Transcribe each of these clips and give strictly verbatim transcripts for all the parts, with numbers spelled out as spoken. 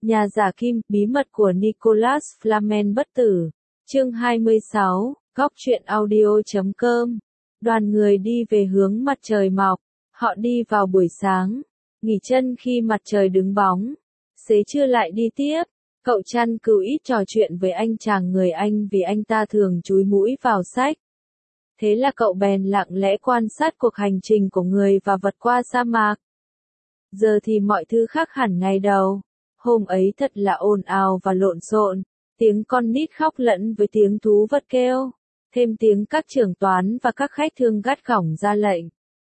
Nhà giả kim, bí mật của Nicholas Flamel bất tử. Chương hai mươi sáu, góc truyện audio chấm com. Đoàn người đi về hướng mặt trời mọc. Họ đi vào buổi sáng, nghỉ chân khi mặt trời đứng bóng. Xế trưa lại đi tiếp. Cậu chăn cừu ít trò chuyện với anh chàng người Anh vì anh ta thường chúi mũi vào sách. Thế là cậu bèn lặng lẽ quan sát cuộc hành trình của người và vật qua sa mạc. Giờ thì mọi thứ khác hẳn ngày đầu. Hôm ấy thật là ồn ào và lộn xộn, tiếng con nít khóc lẫn với tiếng thú vật kêu, thêm tiếng các trưởng toán và các khách thương gắt gỏng ra lệnh.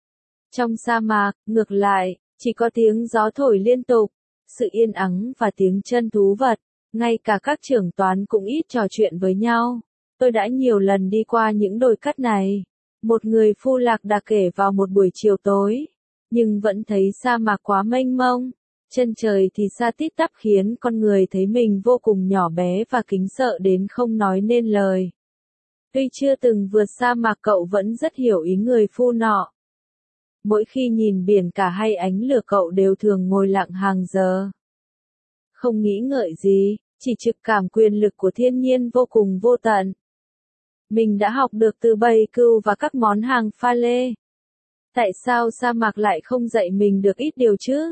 Trong sa mạc, ngược lại, chỉ có tiếng gió thổi liên tục, sự yên ắng và tiếng chân thú vật, ngay cả các trưởng toán cũng ít trò chuyện với nhau. Tôi đã nhiều lần đi qua những đồi cát này. Một người phu lạc đà kể vào một buổi chiều tối, nhưng vẫn thấy sa mạc quá mênh mông. Chân trời thì xa tít tắp khiến con người thấy mình vô cùng nhỏ bé và kính sợ đến không nói nên lời. Tuy chưa từng vượt sa mạc cậu vẫn rất hiểu ý người phu nọ. Mỗi khi nhìn biển cả hay ánh lửa cậu đều thường ngồi lặng hàng giờ. Không nghĩ ngợi gì, chỉ trực cảm quyền lực của thiên nhiên vô cùng vô tận. Mình đã học được từ bầy cừu và các món hàng pha lê. Tại sao sa mạc lại không dạy mình được ít điều chứ?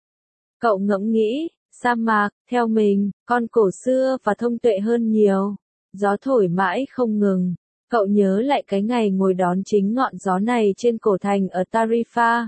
Cậu ngẫm nghĩ, sa mạc, theo mình, con cổ xưa và thông tuệ hơn nhiều. Gió thổi mãi không ngừng. Cậu nhớ lại cái ngày ngồi đón chính ngọn gió này trên cổ thành ở Tarifa.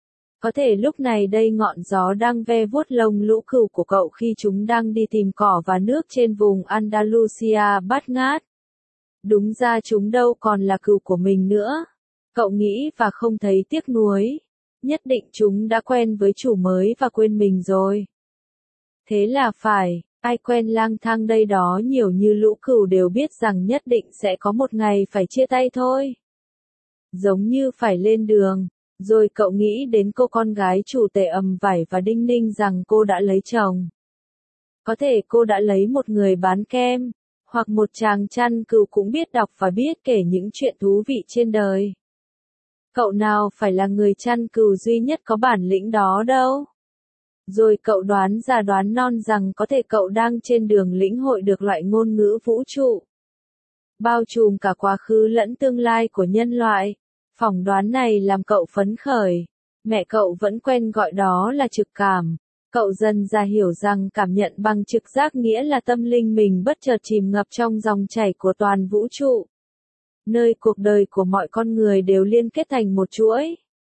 Có thể lúc này đây ngọn gió đang ve vuốt lông lũ cừu của cậu khi chúng đang đi tìm cỏ và nước trên vùng Andalusia bát ngát. Đúng ra chúng đâu còn là cừu của mình nữa. Cậu nghĩ và không thấy tiếc nuối. Nhất định chúng đã quen với chủ mới và quên mình rồi. Thế là phải, ai quen lang thang đây đó nhiều như lũ cừu đều biết rằng nhất định sẽ có một ngày phải chia tay thôi. Giống như phải lên đường, rồi cậu nghĩ đến cô con gái chủ tể ầm vải và đinh ninh rằng cô đã lấy chồng. Có thể cô đã lấy một người bán kem, hoặc một chàng chăn cừu cũng biết đọc và biết kể những chuyện thú vị trên đời. Cậu nào phải là người chăn cừu duy nhất có bản lĩnh đó đâu. Rồi cậu đoán già đoán non rằng có thể cậu đang trên đường lĩnh hội được loại ngôn ngữ vũ trụ, bao trùm cả quá khứ lẫn tương lai của nhân loại. Phỏng đoán này làm cậu phấn khởi. Mẹ cậu vẫn quen gọi đó là trực cảm. Cậu dần ra hiểu rằng cảm nhận bằng trực giác nghĩa là tâm linh mình bất chợt chìm ngập trong dòng chảy của toàn vũ trụ, nơi cuộc đời của mọi con người đều liên kết thành một chuỗi,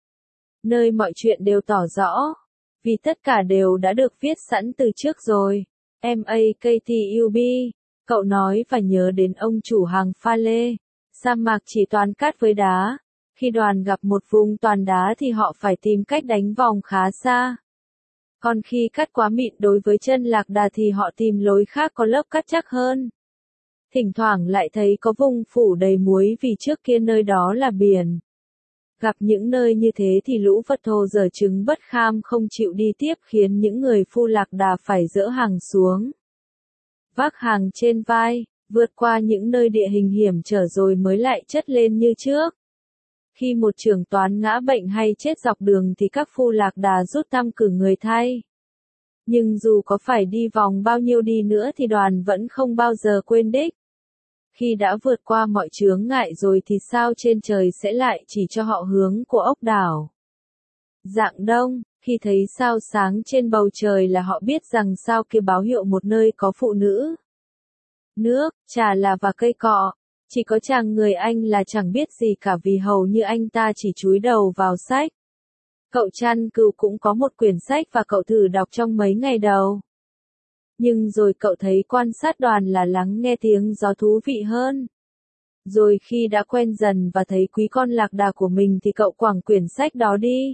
nơi mọi chuyện đều tỏ rõ, vì tất cả đều đã được viết sẵn từ trước rồi. em a ca tê u bê, cậu nói và nhớ đến ông chủ hàng pha lê. Sa mạc chỉ toàn cát với đá. Khi đoàn gặp một vùng toàn đá thì họ phải tìm cách đánh vòng khá xa. Còn khi cát quá mịn đối với chân lạc đà thì họ tìm lối khác có lớp cát chắc hơn. Thỉnh thoảng lại thấy có vùng phủ đầy muối vì trước kia nơi đó là biển. Gặp những nơi như thế thì lũ vật thô dở trứng bất kham không chịu đi tiếp khiến những người phu lạc đà phải dỡ hàng xuống, vác hàng trên vai, vượt qua những nơi địa hình hiểm trở rồi mới lại chất lên như trước. Khi một trưởng toán ngã bệnh hay chết dọc đường thì các phu lạc đà rút tăm cử người thay. Nhưng dù có phải đi vòng bao nhiêu đi nữa thì đoàn vẫn không bao giờ quên đích. Khi đã vượt qua mọi chướng ngại rồi thì sao trên trời sẽ lại chỉ cho họ hướng của ốc đảo. Rạng đông, khi thấy sao sáng trên bầu trời là họ biết rằng sao kia báo hiệu một nơi có phụ nữ, nước, trà là và cây cọ. Chỉ có chàng người Anh là chẳng biết gì cả vì hầu như anh ta chỉ chúi đầu vào sách. Cậu chăn cừu cũng có một quyển sách và cậu thử đọc trong mấy ngày đầu. Nhưng rồi cậu thấy quan sát đoàn là lắng nghe tiếng gió thú vị hơn. Rồi khi đã quen dần và thấy quý con lạc đà của mình thì cậu quẳng quyển sách đó đi.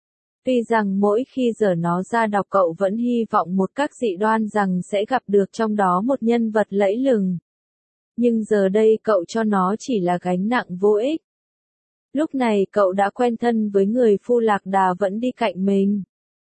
Tuy rằng mỗi khi dở nó ra đọc cậu vẫn hy vọng một cách dị đoan rằng sẽ gặp được trong đó một nhân vật lẫy lừng. Nhưng giờ đây cậu cho nó chỉ là gánh nặng vô ích. Lúc này cậu đã quen thân với người phu lạc đà vẫn đi cạnh mình.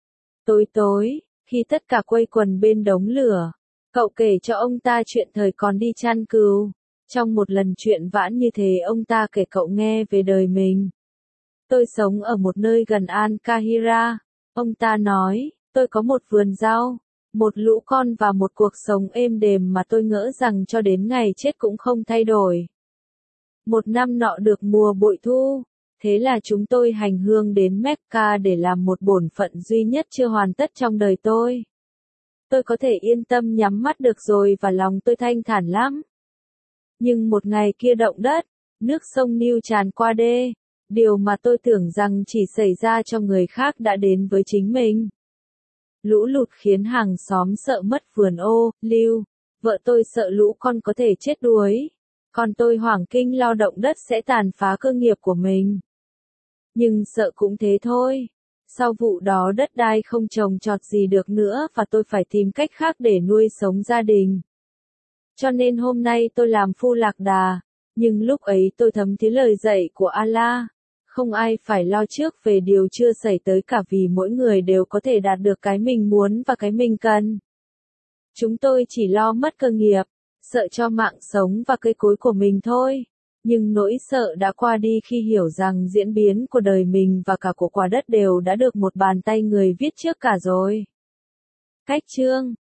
Tối tối, khi tất cả quây quần bên đống lửa, cậu kể cho ông ta chuyện thời còn đi chăn cừu. Trong một lần chuyện vãn như thế ông ta kể cậu nghe về đời mình. Tôi sống ở một nơi gần Al-Kahira. Ông ta nói, tôi có một vườn rau. một lũ con và một cuộc sống êm đềm mà tôi ngỡ rằng cho đến ngày chết cũng không thay đổi. Một năm nọ được mùa bội thu, thế là chúng tôi hành hương đến Mecca để làm một bổn phận duy nhất chưa hoàn tất trong đời tôi. Tôi có thể yên tâm nhắm mắt được rồi và lòng tôi thanh thản lắm. Nhưng một ngày kia động đất, nước sông Nile tràn qua đê, điều mà tôi tưởng rằng chỉ xảy ra cho người khác đã đến với chính mình. Lũ lụt khiến hàng xóm sợ mất vườn ô, lưu, vợ tôi sợ lũ con có thể chết đuối, còn tôi hoảng kinh lo động đất sẽ tàn phá cơ nghiệp của mình. Nhưng sợ cũng thế thôi. Sau vụ đó đất đai không trồng trọt gì được nữa và tôi phải tìm cách khác để nuôi sống gia đình. Cho nên hôm nay tôi làm phu lạc đà, nhưng lúc ấy tôi thấm thía lời dạy của Allah. Không ai phải lo trước về điều chưa xảy tới cả vì mỗi người đều có thể đạt được cái mình muốn và cái mình cần. Chúng tôi chỉ lo mất cơ nghiệp, sợ cho mạng sống và cây cối của mình thôi. Nhưng nỗi sợ đã qua đi khi hiểu rằng diễn biến của đời mình và cả của quả đất đều đã được một bàn tay người viết trước cả rồi. Cách chương